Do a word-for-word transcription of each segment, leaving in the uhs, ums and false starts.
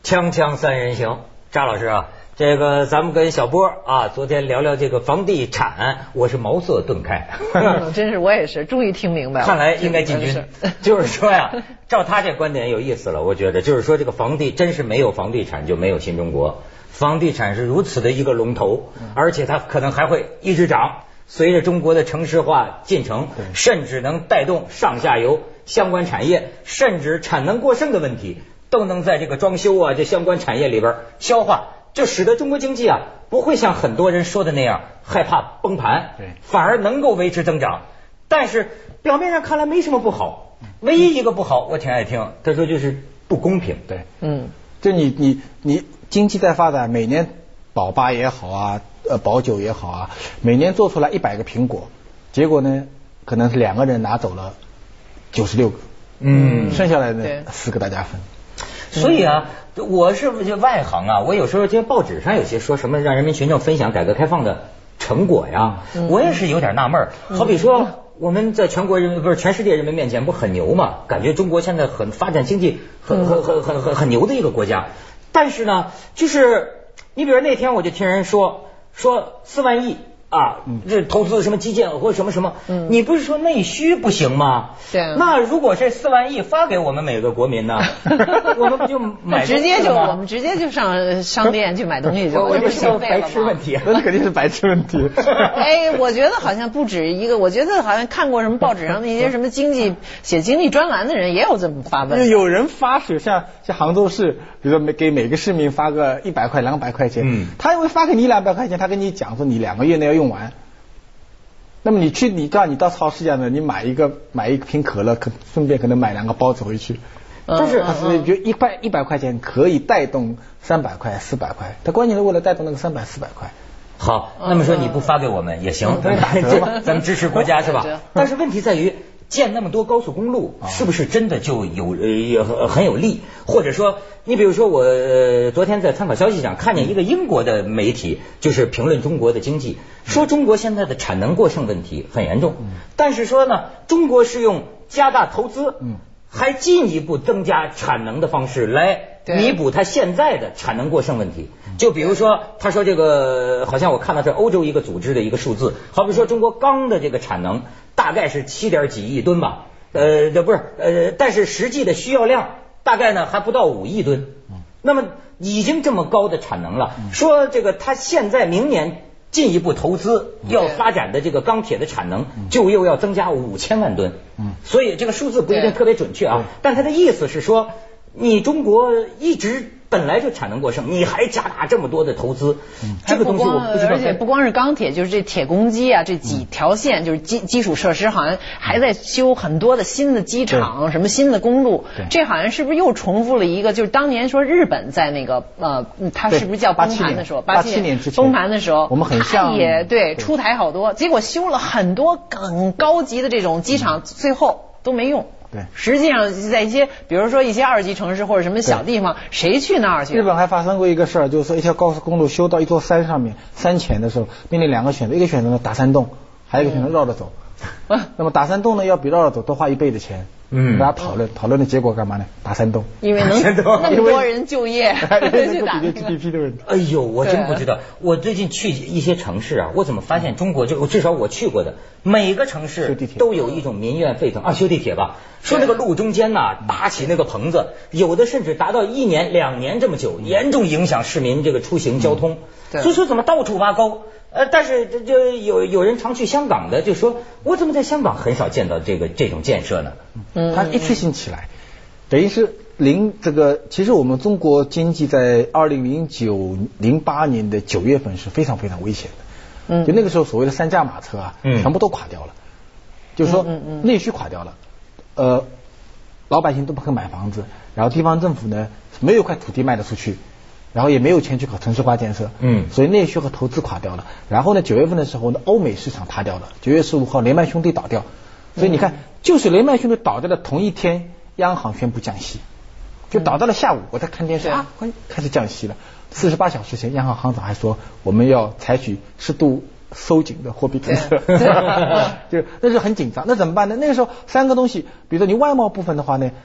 锵锵三人行，张老师啊，这个咱们跟小波啊，昨天聊聊这个房地产，我是茅塞顿开， 嗯、真是我也是，终于听明白了。 看来应该进军，就是说呀，照他这观点有意思了，我觉得就是说这个房地真是没有房地产就没有新中国，房地产是如此的一个龙头，而且它可能还会一直涨。随着中国的城市化进程，甚至能带动上下游相关产业，甚至产能过剩的问题，都能在这个装修啊这相关产业里边消化，就使得中国经济啊不会像很多人说的那样害怕崩盘，反而能够维持增长。但是表面上看来没什么不好，唯一一个不好我挺爱听，他说就是不公平。 对，嗯，就你你你经济在发展，每年保八也好啊。呃，保九也好啊，每年做出来一百个苹果，结果呢，可能是两个人拿走了九十六个，嗯，剩下来呢四个大家分。 所以啊，我是外行啊，我有时候这报纸上有些说什么让人民群众分享改革开放的成果呀，嗯、我也是有点纳闷儿。好比说，我们在全国人民不是全世界人民面前不很牛嘛？感觉中国现在很发展经济很很很很很很牛的一个国家，但是呢，就是你比如那天我就听人说。说四万亿啊，这投资什么基建或者什么什么，嗯，你不是说内需不行吗？ 对。 那如果这四万亿发给我们每个国民呢，我们不就买直接就我们直接就上商店去买东西就我这是白痴问题， 那肯定是白痴问题。 哎，我觉得好像不止一个，我觉得好像看过什么报纸上那些什么经济写经济专栏的人也有这么发问。 有人发水，像像杭州市，比如说给每个市民发个一百块、两百块钱，嗯，他因为发给你两百块钱，他跟你讲说你两个月内要用完。那么你去，你到你到超市这样的，你买一个买一瓶可乐，可顺便可能买两个包子回去。但是，是就一百一百块钱可以带动三百块、四百块，它关键是为了带动那个三百、四百块。 好，那么说你不发给我们也行，咱们打折吧，咱们支持国家是吧？但是问题在于。建那么多高速公路，是不是真的就有呃很有利？或者说，你比如说我、呃、昨天在参考消息上看见一个英国的媒体，就是评论中国的经济，说中国现在的产能过剩问题很严重，但是说呢，中国是用加大投资，还进一步增加产能的方式来弥补它现在的产能过剩问题。就比如说，他说这个好像我看到这欧洲一个组织的一个数字，好比说中国钢的这个产能大概是七点几亿吨吧，呃，这不是呃，但是实际的需要量大概呢还不到五亿吨。那么已经这么高的产能了，说这个他现在明年进一步投资要发展的这个钢铁的产能就又要增加五千万吨。所以这个数字不一定特别准确啊，但他的意思是说，你中国一直。本来就产能过剩，你还加大这么多的投资，嗯、这个东西我不知道。 而且不光是钢铁，就是这铁公鸡啊，这几条线就是基基础设施，好像还在修很多的新的机场，什么新的公路。这好像是不是又重复了一个？就是当年说日本在那个呃，它是不是叫崩盘的时候？ 八七年之前崩盘的时候， 我们很像也对出台好多，结果修了很多很高级的这种机场，最后都没用。 对， 实际上在一些，比如说一些二级城市或者什么小地方，谁去那儿去？ 日本还发生过一个事儿，就是说一条高速公路修到一座山上面，山前的时候，面临两个选择，一个选择呢打山洞，还有一个选择绕着走。嗯、那么打山洞呢，要比绕着走多花一倍的钱。嗯，大家讨论讨论的结果干嘛呢？打山洞， 因为能那么多人就业， 去打 G D P 的问题。 哎呦，我真不知道。我最近去一些城市啊，我怎么发现中国就至少我去过的每个城市都有一种民怨沸腾啊，修地铁吧，说那个路中间呐、啊、搭起那个棚子，有的甚至达到一年两年这么久，严重影响市民这个出行交通。嗯、所以说怎么到处挖沟？呃，但是这就有有人常去香港的，就说我怎么在香港很少见到这个这种建设呢？ 嗯，它一次性起来，等于是零这个，其实我们中国经济在二零零九零八年的九月份是非常非常危险的。嗯，就那个时候所谓的三驾马车啊，嗯，全部都垮掉了，就是说内需垮掉了，呃，老百姓都不肯买房子，然后地方政府呢没有一块土地卖得出去。然后也没有钱去搞城市化建设，嗯，所以内需和投资垮掉了。然后呢，九月份的时候呢，欧美市场塌掉了。九月十五号，雷曼兄弟倒掉，所以你看，嗯、就是雷曼兄弟倒掉的同一天，央行宣布降息，就倒到了下午，我在看电视、嗯、啊，开始降息了。四十八小时前，央行行长还说我们要采取适度收紧的货币政策，就那是很紧张。那怎么办呢？那个时候三个东西，比如说你外贸部分的话呢。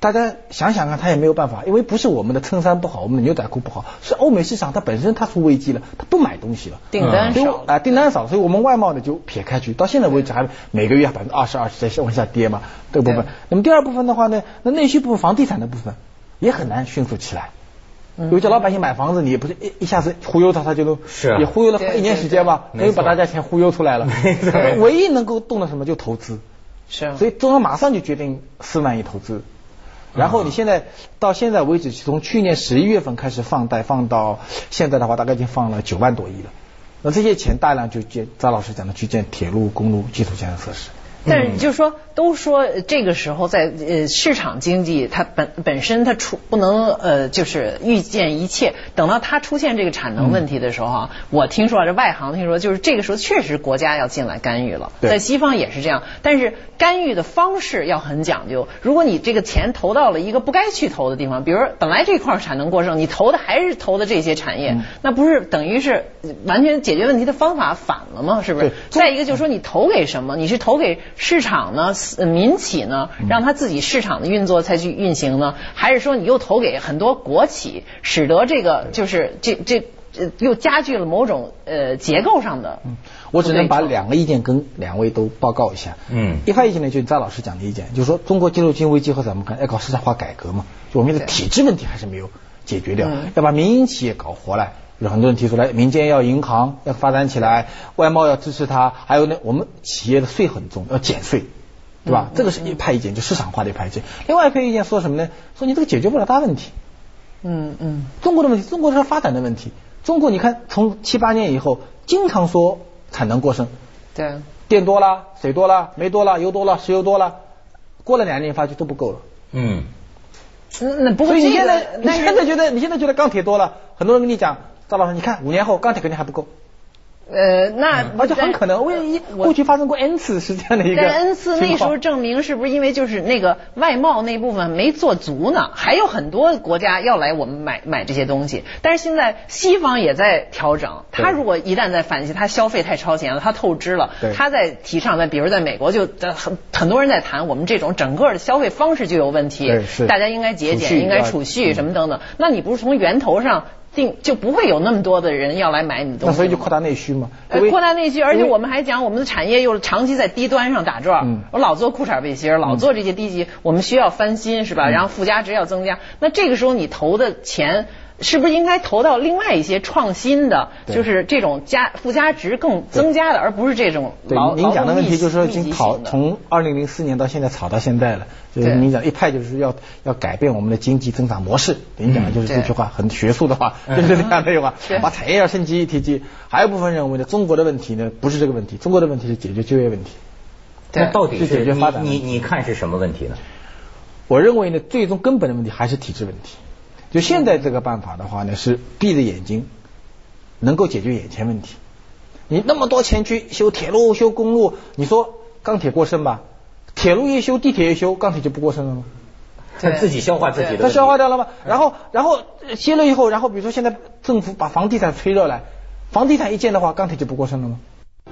大家想想看，他也没有办法，因为不是我们的衬衫不好，我们的牛仔裤不好，是欧美市场它本身它出危机了，它不买东西了， 订单少啊、呃，订单少，所以我们外贸呢就撇开去，到现在为止还每个月百分之二十二十在往下跌嘛，这个部分。那么第二部分的话呢，那内需部分房地产的部分也很难迅速起来。有些老百姓买房子，你也不是一一下子忽悠他，他就能是、啊、 也忽悠了一年时间吧，没有把大家钱忽悠出来了。唯一能够动的什么就投资， 是、啊， 所以中央马上就决定四万亿投资。然后你现在到现在为止，从去年十一月份开始放贷，放到现在的话，大概已经放了九万多亿了。那这些钱大量就建，张老师讲的去建铁路、公路、基础建设设施。 但是就是说，都说这个时候在呃市场经济它本本身它出不能呃就是预见一切，等到它出现这个产能问题的时候啊，嗯、我听说这外行听说就是这个时候确实国家要进来干预了，在西方也是这样，但是干预的方式要很讲究。如果你这个钱投到了一个不该去投的地方，比如本来这块产能过剩，你投的还是投的这些产业，嗯、那不是等于是完全解决问题的方法反了吗？是不是？再一个就是说你投给什么？你是投给市场呢，民企呢，让他自己市场的运作才去运行呢，还是说你又投给很多国企，使得这个就是这这又加剧了某种呃结构上的？嗯， 我只能把两个意见跟两位都报告一下。嗯，一派意见呢，就是张老师讲的意见，就是说中国进入经济危机后，咱们看要搞市场化改革嘛，就我们的体制问题还是没有解决掉，嗯、要把民营企业搞活来。有很多人提出来，民间要银行要发展起来，外贸要支持它，还有呢，我们企业的税很重，要减税，对吧？嗯、这个是一派意见，就市场化的一派意见。另外一派意见说什么呢？说你这个解决不了大问题。 嗯嗯， 中国的问题，中国是发展的问题。中国你看，从七八年以后，经常说产能过剩， 对， 电多了，水多了，煤多了，油多了，石油多了，过了两年发觉都不够了。嗯。 那不过、 这个、所以你现在你现在觉得你现在觉得钢铁多了，很多人跟你讲，张老师，你看五年后钢铁肯定还不够。 呃，那、 嗯、而且很可能，为过去发生过 N 次是这样的一个。 但 N 次那时候证明是不是因为就是那个外贸那部分没做足呢？还有很多国家要来我们买买这些东西，但是现在西方也在调整。他如果一旦在反击，他消费太超前了，他透支了，他在提倡在比如在美国就很很多人在谈我们这种整个的消费方式就有问题，大家应该节俭，应该储蓄什么等等。嗯、那你不是从源头上？定就不会有那么多的人要来买你的东西， 那所以就扩大内需嘛。 呃，扩大内需，而且我们还讲我们的产业又长期在低端上打转。嗯，我老做裤衩背心，老做这些低级，嗯、我们需要翻新是吧？然后附加值要增加，那这个时候你投的钱是不是应该投到另外一些创新的，就是这种加附加值更增加的，而不是这种劳对您讲的问题就是说已经炒从二零零四年到现在炒到现在了。就是您讲一派就是要要改变我们的经济增长模式，您讲的就是这句话很学术的话，就是这样的话，把产业要升级提级。还有部分认为呢，中国的问题呢不是这个问题，中国的问题是解决就业问题。 那到底是解决发展？ 你你看是什么问题呢？ 我认为呢，最终根本的问题还是体制问题。就现在这个办法的话呢，是闭着眼睛能够解决眼前问题。你那么多钱去修铁路、修公路，你说钢铁过剩吧？铁路一修，地铁一修，钢铁就不过剩了吗？ 他自己消化自己的， 他消化掉了吗？然后，然后歇了以后，然后比如说现在政府把房地产吹热来，房地产一建的话，钢铁就不过剩了吗？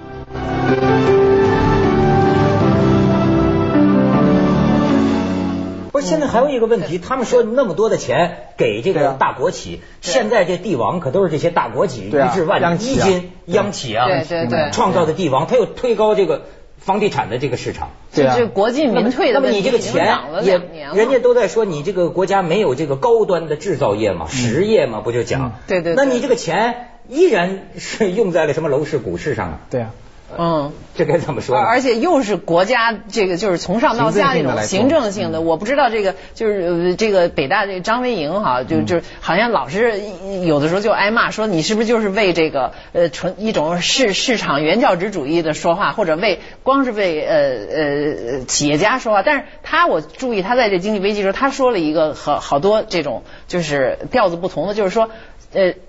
不是，现在还有一个问题，他们说那么多的钱给这个大国企，现在这帝王可都是这些大国企，一至万一金央企啊， 对对对， 创造的帝王，他又推高这个房地产的这个市场， 对啊，就是国进民退的问题。 那么你这个钱也，人家都在说你这个国家没有这个高端的制造业嘛，实业嘛，不就讲？ 对对。 那你这个钱依然是用在了什么楼市、股市上啊？ 对啊。 嗯， 这该怎么说？ 而且又是国家这个就是从上到下这种行政性的，我不知道这个就是这个北大这个张维迎哈，就就好像老是有的时候就挨骂说你是不是就是为这个呃纯一种市市场原教旨主义的说话，或者为光是为呃呃企业家说话。但是他我注意他在这经济危机的时候，他说了一个好好多这种就是调子不同的，就是说。呃，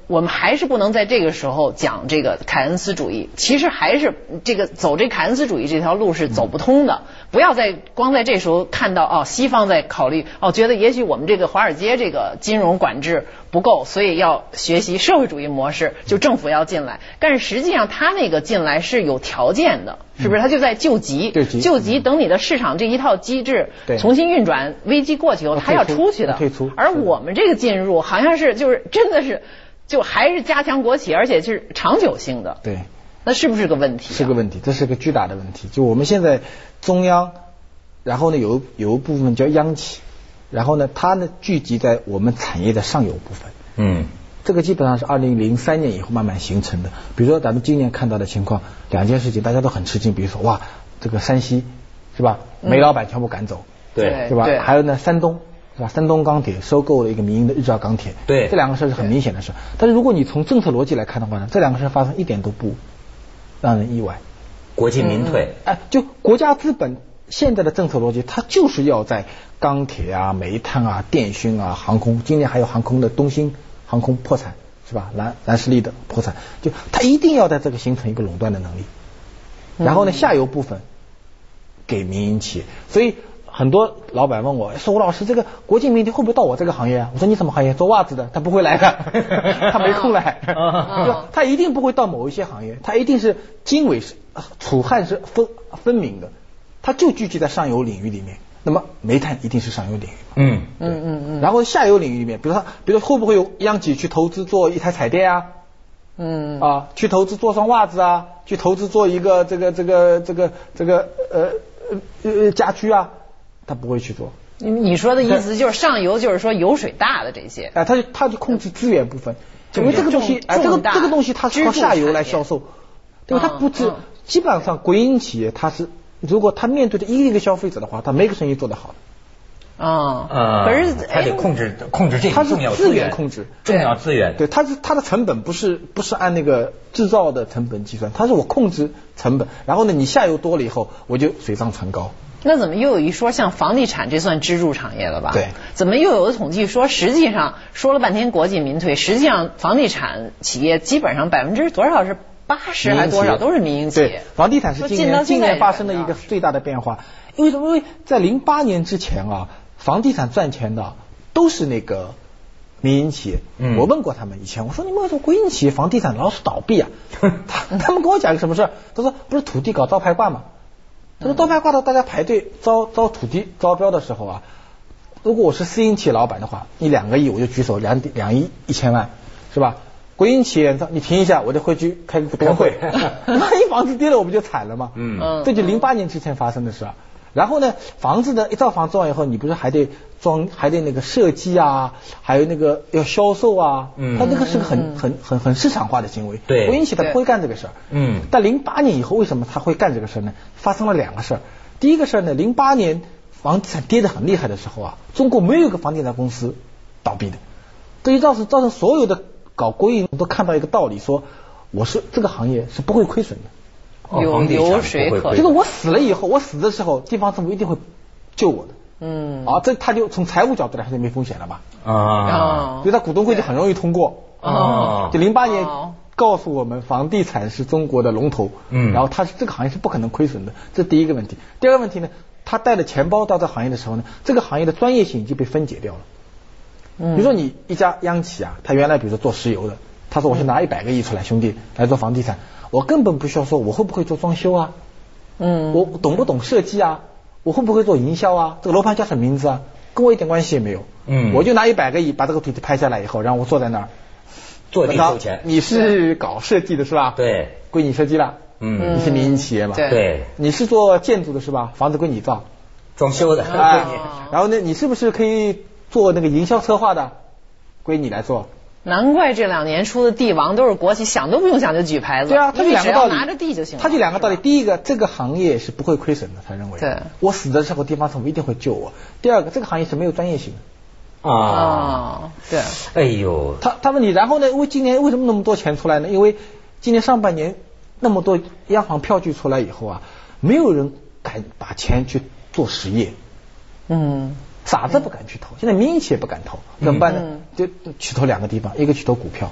我们还是不能在这个时候讲这个凯恩斯主义，其实还是这个走这凯恩斯主义这条路是走不通的。不要再光在这时候看到哦，西方在考虑哦，觉得也许我们这个华尔街这个金融管制不够，所以要学习社会主义模式，就政府要进来。但是实际上他那个进来是有条件的，是不是？他就在救急，救急，等你的市场这一套机制重新运转，危机过去后他要出去的。 退出。 而我们这个进入好像是就是真的是。就还是加强国企，而且是长久性的。 对， 那是不是个问题、啊？ 是个问题，这是个巨大的问题。就我们现在中央，然后呢有有一部分叫央企，然后呢它呢聚集在我们产业的上游部分。 嗯， 这个基本上是二零零三年以后慢慢形成的。比如说咱们今年看到的情况，两件事情大家都很吃惊。比如说哇，这个山西是吧，煤老板全部赶走， 对， 是吧？还有呢山东。是吧？山东钢铁收购了一个民营的日照钢铁， 对， 这两个事是很明显的事。但是如果你从政策逻辑来看的话呢，这两个事发生一点都不让人意外。 国进民退， 哎、嗯，就国家资本现在的政策逻辑，它就是要在钢铁啊、煤炭啊、电讯啊、航空，今年还有航空的东兴航空破产是吧？蓝蓝士力的破产，就它一定要在这个形成一个垄断的能力。然后呢，下游部分给民营企业，所以。很多老板问我说：“吴老师，这个国进民退会不会到我这个行业啊？”我说：“你什么行业？做袜子的，他不会来的，他没空来，就他一定不会到某一些行业，他一定是经纬是楚汉是分分明的，他就聚集在上游领域里面。那么煤炭一定是上游领域， 嗯嗯嗯嗯。然后下游领域里面，比如说，比如说会不会有央企去投资做一台彩电啊？嗯啊，去投资做双袜子啊，去投资做一个这个这个这个这个呃呃家居啊？”他不会去做。 你说的意思就是上游就是说油水大的这些， 哎、呃，他就他就控制资源部分，因为这个东西，哎、呃，这个这个东西它是靠下游来销售，对吧？它不止、嗯嗯，基本上国营企业它是，如果他面对的一个消费者的话，他没个生意做得好的。 啊、 嗯，呃， 可是他得控制控制这个重要资源控制， 重要资源， 对，它是它的成本不是不是按那个制造的成本计算，它是我控制成本，然后呢，你下游多了以后，我就水涨船高。 那怎么又有一说像房地产这算支柱产业了吧？ 对， 怎么又有的统计说，实际上说了半天国进民退，实际上房地产企业基本上百分之多少是八十还多少都是民营企业。 对，房地产是今年今年发生的一个最大的变化。因为什么？因为在零八年之前啊，房地产赚钱的都是那个民营企业。嗯，我问过他们以前，我说你们为什么国营企业房地产老是倒闭啊？他他们跟我讲个什么事？他说不是土地搞招牌挂吗？他说招牌挂到大家排队招招土地招标的时候啊，如果我是私营企业老板的话，你两个亿我就举手，两两亿一千万是吧？国营企业你停一下，我就会去开个股东会，万一房子跌了我不就惨了吗？嗯，这就零八年之前发生的事。然后呢，房子呢一套房子完以后，你不是还得装，还得那个设计啊，还有那个要销售啊，嗯，它那个是个很很很很市场化的行为。 对， 国营企业它不会干这个事儿。 嗯， 但零八年以后为什么他会干这个事儿呢？发生了两个事儿。第一个事儿呢，零八年房地产跌得很厉害的时候啊，中国没有一个房地产公司倒闭的，这就造成造成所有的搞国营都看到一个道理，说我是这个行业是不会亏损的。 有流水可， 就是我死了以后，我死的时候，地方政府一定会救我的。嗯，啊，这他就从财务角度来说就没风险了吧？啊，所以他股东会就很容易通过。啊，就零八年告诉我们，房地产是中国的龙头。嗯，然后它是这个行业是不可能亏损的，这是第一个问题。第二个问题呢，他带着钱包到这行业的时候呢，这个行业的专业性已经被分解掉了。嗯，比如说你一家央企啊，他原来比如说做石油的，他说我先拿一百个亿出来，兄弟来做房地产。我根本不需要说我会不会做装修啊，嗯，我懂不懂设计啊，我会不会做营销啊，这个楼盘叫什么名字啊，跟我一点关系也没有。嗯，我就拿一百个亿把这个土地拍下来以后，然后我坐在那儿坐地收钱。 你是搞设计的是吧？ 对， 归你设计了。嗯，你是民营企业嘛？ 对， 你是做建筑的是吧？房子归你造， 装修的归你。 然后呢，你是不是可以做那个营销策划的，归你来做？ 难怪这两年出的地王都是国企，想都不用想就举牌子。 对啊，他就两个道理， 拿着地就行了。 他就两个道理，第一个，这个行业是不会亏损的，他认为。 对。 我死的时候，地方政府一定会救我。第二个，这个行业是没有专业性的。 啊。对。 哎呦。 他他问你，然后呢？为今年为什么那么多钱出来呢？因为今年上半年那么多央行票据出来以后啊，没有人敢把钱去做实业。嗯。傻子不敢去投，现在民营企业不敢投，怎么办呢？就去投两个地方，一个去投股票，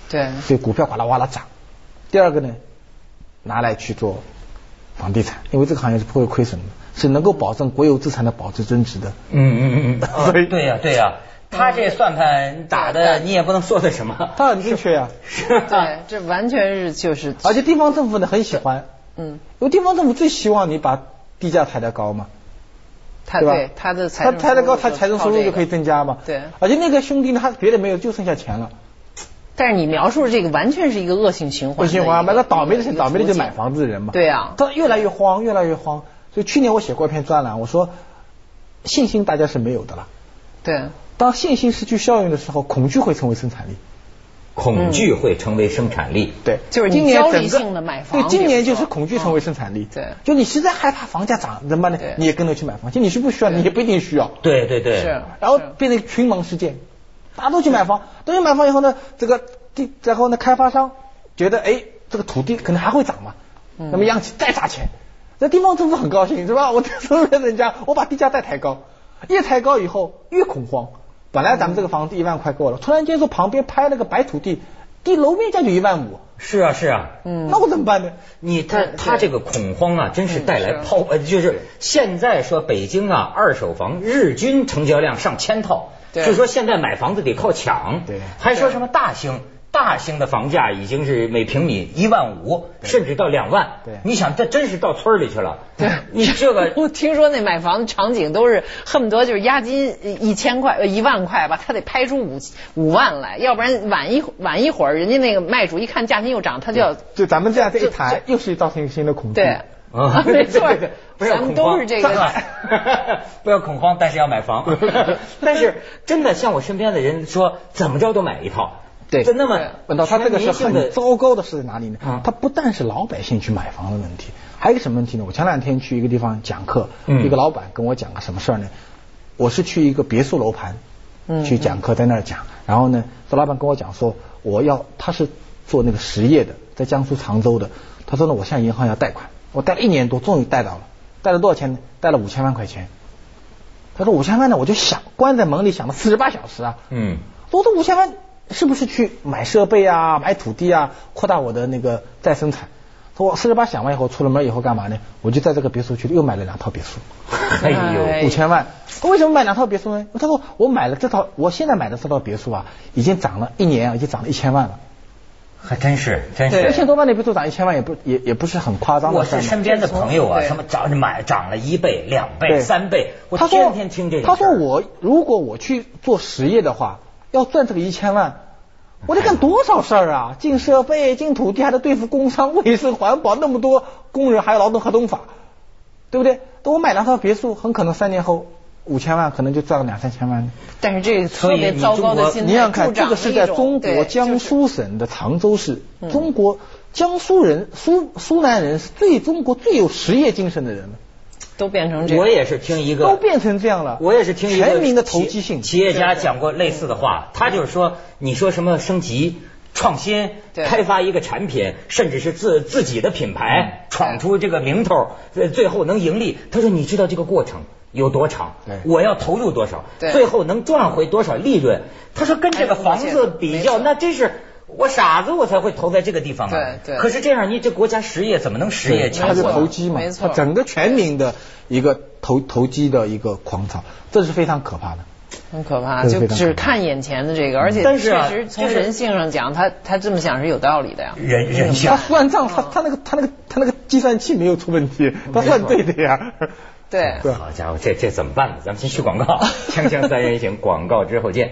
对， 所以股票哗啦哗啦涨。第二个呢，拿来去做房地产，因为这个行业是不会亏损的，是能够保证国有资产的保值增值的。 嗯嗯嗯嗯，所以对呀对呀。他这算盘打的，你也不能说他什么， 他很正确呀、啊。 是，对，这完全是就是。 而且地方政府呢很喜欢，嗯，因为地方政府最希望你把地价抬得高嘛， 他对他的财政他抬得高，他财政收入就可以增加嘛。 对， 而且那个兄弟呢，他别的没有，就剩下钱了。 但是你描述的这个完全是一个恶性循环。恶性循环， 买个倒霉的，倒霉的就买房子的人嘛。 对啊， 他越来越慌，越来越慌。所以去年我写过一篇专栏，我说信心大家是没有的了。 对。 当信心失去效应的时候，恐惧会成为生产力。 恐惧会成为生产力。 嗯、对， 就是你焦虑性的买房。 对，今年就是恐惧成为生产力。 对， 就你实在害怕房价涨怎么办呢？你也跟着去买房，其实你是不需要，你也不一定需要。 对对对。 是。 然后变成群盲事件，大家都去买房，都去买房以后呢，这个地，然后呢，开发商觉得哎，这个土地可能还会涨嘛，嗯、那么央企再砸钱，那地方政府很高兴是吧？我收了人家，我把地价再抬高，越抬高以后越恐慌。本来咱们这个房子一万块够了，突然间说旁边拍了个白土地，地楼面价就一万五。 是啊是啊， 嗯，那我怎么办呢？ 你他他这个恐慌啊，真是带来抛呃，就是现在说北京啊，二手房日均成交量上千套，就说现在买房子得靠抢， 对， 还说什么大兴。大兴的房价已经是每平米一万五，甚至到两万。 对， 你想这真是到村里去了。 对， 你这个我听说那买房的场景都是恨不得就是押金一千块、一万块吧，他得拍出五五万来，要不然晚一晚一会儿，人家那个卖主一看价钱又涨，他就要。 就咱们这样这一谈，又是造成一个新的恐惧。 对，啊，没错，咱们都是这个。 不要恐慌，但是要买房。但是真的，像我身边的人说，怎么着都买一套。 对， 那么问到他这个是很糟糕的是在哪里呢？嗯、他不但是老百姓去买房的问题，还有一个什么问题呢？我前两天去一个地方讲课，嗯、一个老板跟我讲个什么事儿呢？我是去一个别墅楼盘，嗯、去讲课，在那儿讲，然后呢，这老板跟我讲说，我要他是做那个实业的，在江苏常州的，他说呢，我向银行要贷款，我贷了一年多，终于贷到了，贷了多少钱呢？贷了五千万块钱。他说五千万呢，我就想关在门里想了四十八小时啊，嗯，我这五千万。是不是去买设备啊，买土地啊，扩大我的那个再生产？说我四十八想完以后，出了门以后干嘛呢？我就在这个别墅区又买了两套别墅， 哎呦， 五千万。为什么买两套别墅呢？他说我买了这套，我现在买的这套别墅啊，已经涨了一年啊，已经涨了一千万了。 还真是，真是一千多万的别墅涨一千万，也不也也不是很夸张的。 我是身边的朋友啊，什么涨买涨了一倍、两倍、三倍，我天天听这个。 他说我如果我去做实业的话。要赚这个一千万，我得干多少事儿啊？进设备、进土地，还得对付工商、卫生、环保，那么多工人，还有劳动合同法，对不对？等我买两套别墅，很可能三年后五千万，可能就赚了两三千万。 但是这个特别糟糕的心态， 你想看这个是在中国江苏省的常州市，就是、中国江苏人、苏苏南人是最中国最有实业精神的人了。 都变成这样， 我也是听一个， 都变成这样了。 我也是听一个全民的投机性企业家讲过类似的话，他就是说，你说什么升级、创新、开发一个产品，甚至是自自己的品牌，闯出这个名头，最后能盈利。他说，你知道这个过程有多长？我要投入多少，最后能赚回多少利润？他说，跟这个房子比较，那真是。我傻子，我才会投在这个地方啊！ 对对。 可是这样，你这国家实业怎么能实业强？ 它是投机嘛， 没错， 它整个全民的一个投投机的一个狂潮，这是非常可怕的， 很可怕，就只看眼前的这个，而且确实从人性上讲，他他这么想是有道理的呀。 人人性， 他算账，他他那个他那个他那个计算器没有出问题，他算对的呀。 对， 好家伙，这这怎么办呢？咱们先去广告，锵锵三人行，广告之后见。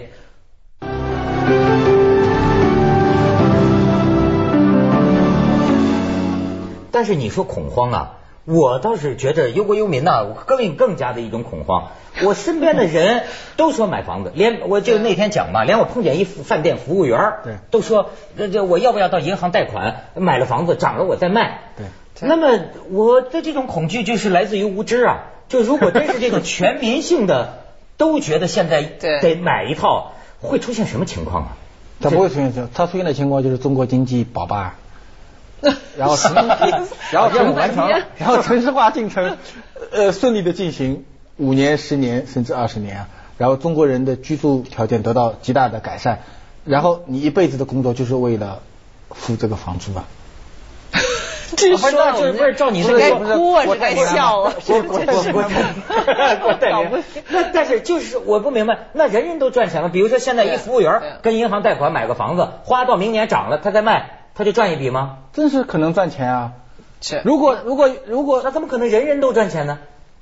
但是你说恐慌啊，我倒是觉得忧国忧民呐、啊，我更更加的一种恐慌。我身边的人都说买房子，连我就那天讲嘛，连我碰见一饭店服务员，对，都说这这我要不要到银行贷款，买了房子涨了我再卖。对，那么我的这种恐惧就是来自于无知啊。就如果真是这种全民性的都觉得现在得买一套，会出现什么情况啊？ 它不会出现这，它出现的情况就是中国经济宝吧。然后城，然后任务完成，然后城市化进程，呃，顺利的进行五年、十年甚至二十年啊，然后中国人的居住条件得到极大的改善， 然后你一辈子的工作就是为了付这个房租啊。 这说这不是照你是该哭啊，是该笑啊？ 我我我我代理。那但是就是我不明白，那人人都赚钱了。比如说现在一服务员跟银行贷款买个房子，花到明年涨了，他再卖，他就赚一笔吗？ 真是可能赚钱啊！ 是。 如果如果如果那怎么可能人人都赚钱呢？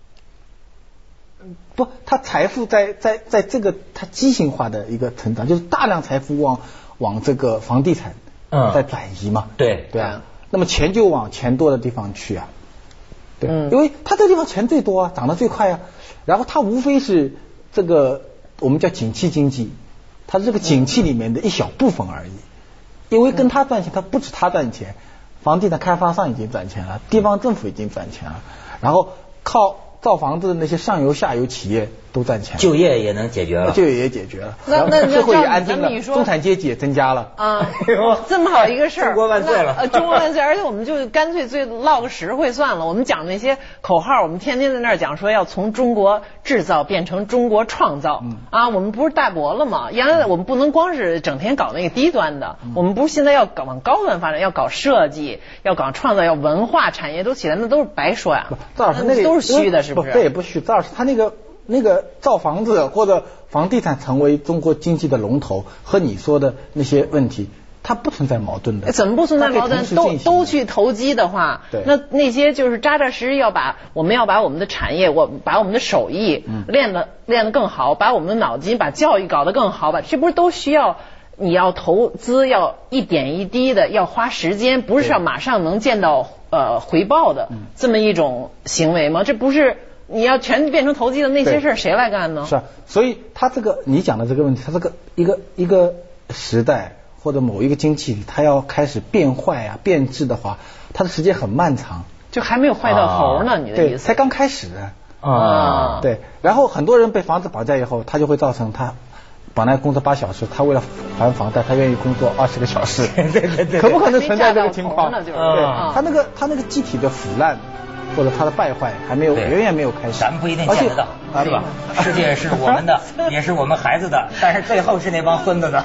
不，他财富在在在这个他畸形化的一个成长，就是大量财富往往这个房地产嗯在转移嘛。 对对啊。那么钱就往钱多的地方去啊，对， 嗯、 因为他这个地方钱最多啊，涨得最快啊。然后它无非是这个我们叫景气经济，它是这个景气里面的一小部分而已。因为跟他赚钱，他不止他赚钱，房地产开发商已经赚钱了，地方政府已经赚钱了，然后靠造房子的那些上游下游企业都赚钱了， 就业也能解决了， 就业也解决了， 那那社会也安定了，中产阶级也增加了啊，这么好一个事儿， 中国万岁了， 呃，中国万岁！而且我们就干脆最唠个实惠算了，我们讲那些口号，我们天天在那儿讲说要从中国制造变成中国创造、嗯、啊，我们不是大国了吗？原来我们不能光是整天搞那个低端的，嗯、我们不是现在要搞往高端发展，要搞设计，要搞创造，要文化产业都起来，那都是白说呀， 赵老师那个都是虚的，是不是？ 这也不虚，赵老师他那个。那个造房子或者房地产成为中国经济的龙头，和你说的那些问题，它不存在矛盾的。 怎么不存在矛盾？都都去投机的话，那那些就是扎扎实实要把我们要把我们的产业，我把我们的手艺练得、嗯、练得更好，把我们的脑筋、把教育搞得更好吧，这不是都需要你要投资，要一点一滴的，要花时间，不是要马上能见到呃回报的、嗯、这么一种行为吗？这不是。你要全变成投机的那些事儿，谁来干呢？ 是啊，所以他这个你讲的这个问题，他这个一个一个时代或者某一个经济体，它要开始变坏啊、变质的话，它的时间很漫长， 就还没有坏到头呢。啊、你的意思？ 对，才刚开始啊。 对，然后很多人被房子绑架以后，他就会造成他本来工作八小时，他为了还房贷，他愿意工作二十个小时。 对对对， 可不可能存在这个情况？ 呢就是、 对，他那个他那个机体的腐烂。或者它的败坏还没有远远没有开始， 咱们不一定见得到，是吧？世界是我们的，也是我们孩子的，但是最后是那帮孙子的。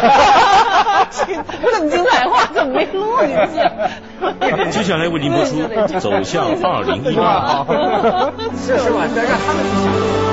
这么精彩话怎么没录进去？ 接下来为您播出《走向二零一八》。 是是吧？让他们去想。